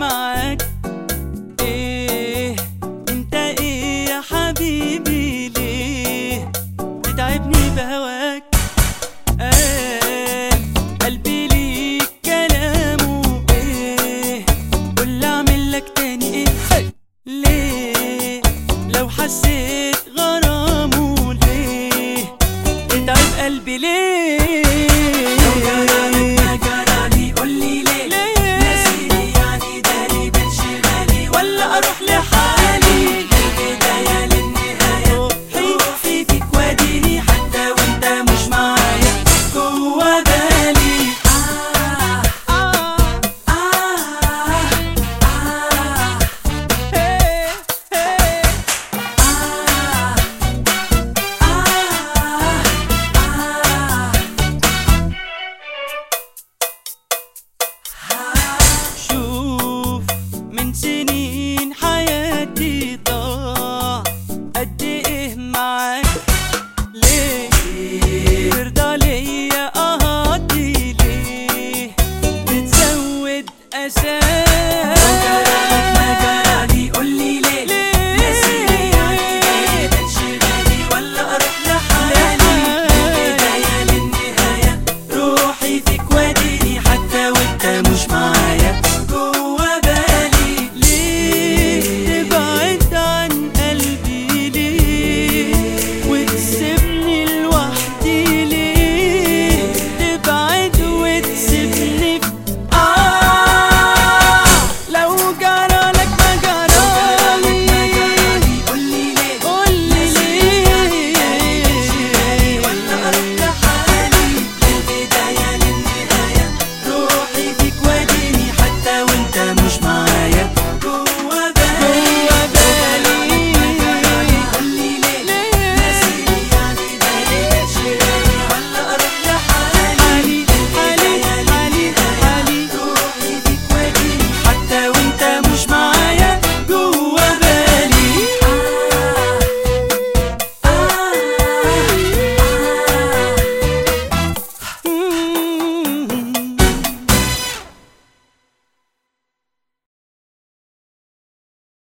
معاك. ايه انت ايه يا حبيبي ليه تتعبني بهواك؟ قلبي ليك كلامه ايه، قول اعمل لك تاني ايه؟ ليه لو حسيت غرامه ليه تتعب قلبي ليه؟ لو جرالك ما جرالي قولي ليه؟ ناسيني يعني داري بانشغالي ولا اروح لحالي؟ البداية للنهاية روحي فيك واديني حتى وانت مش معايا جوا بالي. شوف من سنين حياتي ضاع قد ايه معاك، ليه ترضى ليا اهاتي ليه بتزود اساك؟ لو جرالك ما جرالي قولي ليه؟ ناسيني يعني داري بانشغالي ولا اروح لحالي؟ البداية للنهاية روحي فيك واديني حتى وانت مش معايا جوا بالي. ليه تبعد عن قلبي ليه وتسيبني لوحدي ليه؟ تبعد وتسيبني لو جرالك ما جرالي قولي ليه؟ قولي ليه ولا اروح لحالي؟ البداية للنهاية روحي فيك واديني حتى وانت مش معايا